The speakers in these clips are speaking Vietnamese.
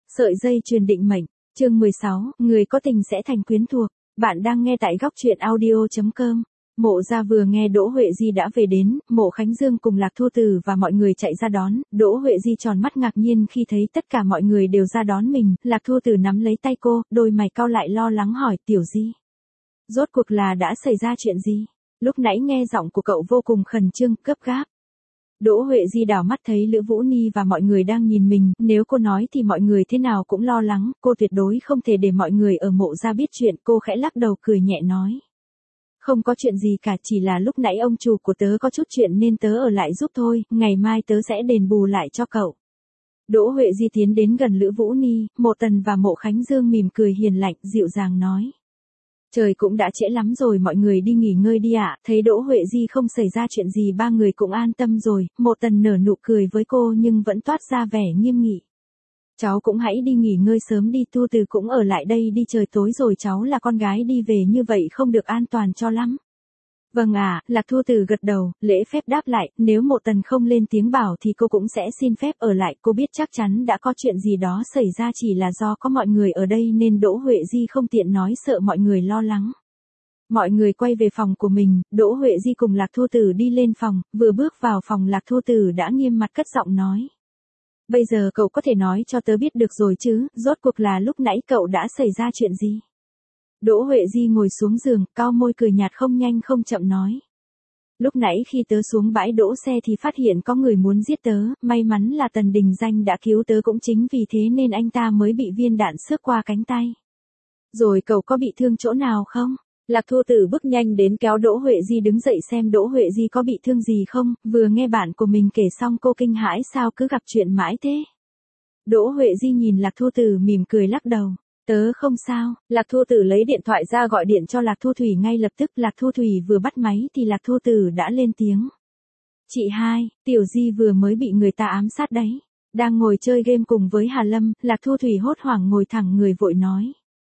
Sợi dây chuyền định mệnh, chương 16, người có tình sẽ thành quyến thuộc. Bạn đang nghe tại góc truyện audio.com. Mộ gia vừa nghe Đỗ Huệ Di đã về đến, Mộ Khánh Dương cùng Lạc Thu Tử và mọi người chạy ra đón. Đỗ Huệ Di tròn mắt ngạc nhiên khi thấy tất cả mọi người đều ra đón mình. Lạc Thu Tử nắm lấy tay cô, đôi mày cau lại lo lắng hỏi Tiểu Di. Rốt cuộc là đã xảy ra chuyện gì? Lúc nãy nghe giọng của cậu vô cùng khẩn trương, gấp gáp. Đỗ Huệ Di đảo mắt thấy Lữ Vũ Ni và mọi người đang nhìn mình, nếu cô nói thì mọi người thế nào cũng lo lắng, cô tuyệt đối không thể để mọi người ở Mộ gia biết chuyện, cô khẽ lắc đầu cười nhẹ nói. Không có chuyện gì cả, chỉ là lúc nãy ông chủ của tớ có chút chuyện nên tớ ở lại giúp thôi, ngày mai tớ sẽ đền bù lại cho cậu. Đỗ Huệ Di tiến đến gần Lữ Vũ Ni, Mộ Tần và Mộ Khánh Dương mỉm cười hiền lạnh, dịu dàng nói. Trời cũng đã trễ lắm rồi, mọi người đi nghỉ ngơi đi ạ. Thấy Đỗ Huệ Di không xảy ra chuyện gì, ba người cũng an tâm rồi. Mộ Tần nở nụ cười với cô nhưng vẫn toát ra vẻ nghiêm nghị. Cháu cũng hãy đi nghỉ ngơi sớm đi, Thu Từ cũng ở lại đây đi, trời tối rồi, cháu là con gái đi về như vậy không được an toàn cho lắm. Vâng ạ, Lạc Thu Từ gật đầu, lễ phép đáp lại, nếu Mộ Tần không lên tiếng bảo thì cô cũng sẽ xin phép ở lại, cô biết chắc chắn đã có chuyện gì đó xảy ra, chỉ là do có mọi người ở đây nên Đỗ Huệ Di không tiện nói, sợ mọi người lo lắng. Mọi người quay về phòng của mình, Đỗ Huệ Di cùng Lạc Thu Từ đi lên phòng, vừa bước vào phòng Lạc Thu Từ đã nghiêm mặt cất giọng nói. Bây giờ cậu có thể nói cho tớ biết được rồi chứ, rốt cuộc là lúc nãy cậu đã xảy ra chuyện gì? Đỗ Huệ Di ngồi xuống giường, cau môi cười nhạt không nhanh không chậm nói. Lúc nãy khi tớ xuống bãi đỗ xe thì phát hiện có người muốn giết tớ, may mắn là Tần Đình Danh đã cứu tớ, cũng chính vì thế nên anh ta mới bị viên đạn xước qua cánh tay. Rồi cậu có bị thương chỗ nào không? Lạc Thu Tử bước nhanh đến kéo Đỗ Huệ Di đứng dậy xem Đỗ Huệ Di có bị thương gì không, vừa nghe bạn của mình kể xong cô kinh hãi, sao cứ gặp chuyện mãi thế? Đỗ Huệ Di nhìn Lạc Thu Tử mỉm cười lắc đầu. Tớ không sao. Lạc Thu Tử lấy điện thoại ra gọi điện cho Lạc Thu Thủy ngay lập tức. Lạc Thu Thủy vừa bắt máy thì Lạc Thu Tử đã lên tiếng. Chị hai, Tiểu Di vừa mới bị người ta ám sát đấy. Đang ngồi chơi game cùng với Hà Lâm, Lạc Thu Thủy hốt hoảng ngồi thẳng người vội nói.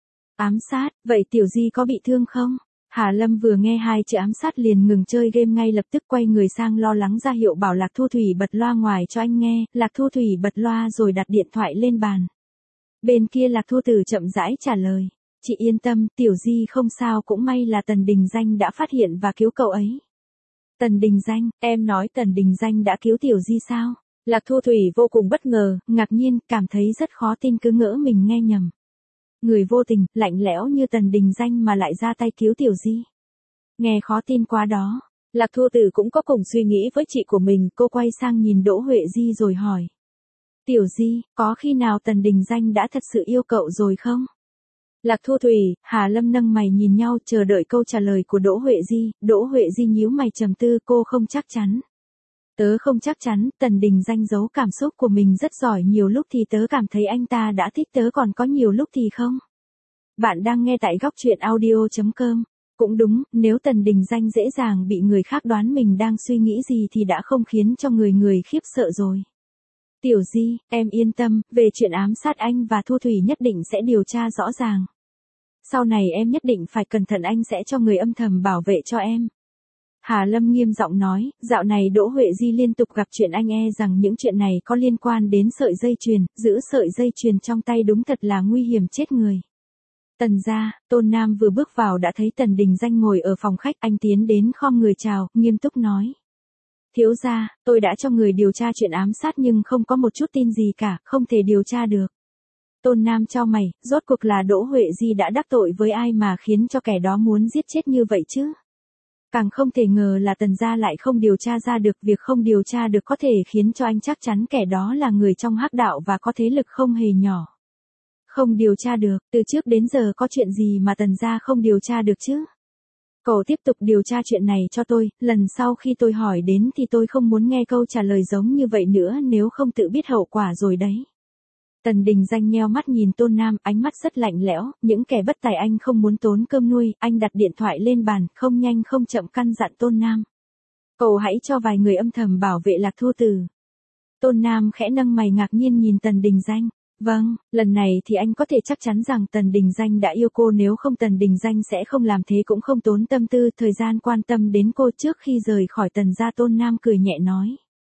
Ám sát, vậy Tiểu Di có bị thương không? Hà Lâm vừa nghe hai chữ ám sát liền ngừng chơi game ngay lập tức, quay người sang lo lắng ra hiệu bảo Lạc Thu Thủy bật loa ngoài cho anh nghe. Lạc Thu Thủy bật loa rồi đặt điện thoại lên bàn. Bên kia Lạc Thu Tử chậm rãi trả lời. Chị yên tâm, Tiểu Di không sao, cũng may là Tần Đình Danh đã phát hiện và cứu cậu ấy. Tần Đình Danh, em nói Tần Đình Danh đã cứu Tiểu Di sao? Lạc Thu Thủy vô cùng bất ngờ, ngạc nhiên, cảm thấy rất khó tin, cứ ngỡ mình nghe nhầm. Người vô tình, lạnh lẽo như Tần Đình Danh mà lại ra tay cứu Tiểu Di. Nghe khó tin quá đó. Lạc Thu Tử cũng có cùng suy nghĩ với chị của mình, cô quay sang nhìn Đỗ Huệ Di rồi hỏi. Tiểu Di, có khi nào Tần Đình Danh đã thật sự yêu cậu rồi không? Lạc Thu Thủy, Hà Lâm nâng mày nhìn nhau chờ đợi câu trả lời của Đỗ Huệ Di. Đỗ Huệ Di nhíu mày trầm tư, cô không chắc chắn. Tớ không chắc chắn, Tần Đình Danh giấu cảm xúc của mình rất giỏi, nhiều lúc thì tớ cảm thấy anh ta đã thích tớ, còn có nhiều lúc thì không. Bạn đang nghe tại góc truyện audio.com. Cũng đúng, nếu Tần Đình Danh dễ dàng bị người khác đoán mình đang suy nghĩ gì thì đã không khiến cho người khiếp sợ rồi. Tiểu Di, em yên tâm, về chuyện ám sát anh và Thu Thủy nhất định sẽ điều tra rõ ràng. Sau này em nhất định phải cẩn thận, anh sẽ cho người âm thầm bảo vệ cho em. Hà Lâm nghiêm giọng nói, dạo này Đỗ Huệ Di liên tục gặp chuyện, anh e rằng những chuyện này có liên quan đến sợi dây chuyền, giữ sợi dây chuyền trong tay đúng thật là nguy hiểm chết người. Tần gia, Tôn Nam vừa bước vào đã thấy Tần Đình Danh ngồi ở phòng khách, anh tiến đến khom người chào, nghiêm túc nói. Thiếu gia, tôi đã cho người điều tra chuyện ám sát nhưng không có một chút tin gì cả, không thể điều tra được. Tôn Nam chau mày, rốt cuộc là Đỗ Huệ Di đã đắc tội với ai mà khiến cho kẻ đó muốn giết chết như vậy chứ? Càng không thể ngờ là Tần gia lại không điều tra ra được, việc không điều tra được có thể khiến cho anh chắc chắn kẻ đó là người trong hắc đạo và có thế lực không hề nhỏ. Không điều tra được, từ trước đến giờ có chuyện gì mà Tần gia không điều tra được chứ? Cậu tiếp tục điều tra chuyện này cho tôi, lần sau khi tôi hỏi đến thì tôi không muốn nghe câu trả lời giống như vậy nữa, nếu không tự biết hậu quả rồi đấy. Tần Đình Danh nheo mắt nhìn Tôn Nam, ánh mắt rất lạnh lẽo, những kẻ bất tài anh không muốn tốn cơm nuôi, anh đặt điện thoại lên bàn, không nhanh không chậm căn dặn Tôn Nam. Cậu hãy cho vài người âm thầm bảo vệ Lạc Thu Tử. Tôn Nam khẽ nâng mày ngạc nhiên nhìn Tần Đình Danh. Vâng, lần này thì anh có thể chắc chắn rằng Tần Đình Danh đã yêu cô, nếu không Tần Đình Danh sẽ không làm thế, cũng không tốn tâm tư, thời gian quan tâm đến cô trước khi rời khỏi Tần gia. Tôn Nam cười nhẹ nói.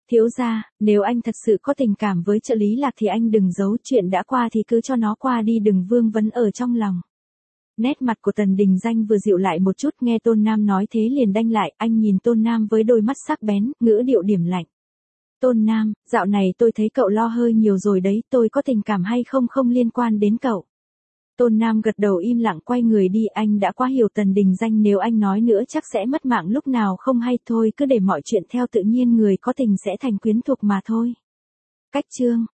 Thiếu gia, nếu anh thật sự có tình cảm với trợ lý Lạc thì anh đừng giấu, chuyện đã qua thì cứ cho nó qua đi, đừng vương vấn ở trong lòng. Nét mặt của Tần Đình Danh vừa dịu lại một chút, nghe Tôn Nam nói thế liền đanh lại, anh nhìn Tôn Nam với đôi mắt sắc bén, ngữ điệu điểm lạnh. Tôn Nam, dạo này tôi thấy cậu lo hơi nhiều rồi đấy, tôi có tình cảm hay không không liên quan đến cậu. Tôn Nam gật đầu im lặng quay người đi, anh đã quá hiểu Tần Đình Danh, nếu anh nói nữa chắc sẽ mất mạng lúc nào không hay, thôi cứ để mọi chuyện theo tự nhiên, người có tình sẽ thành quyến thuộc mà thôi. Cách chương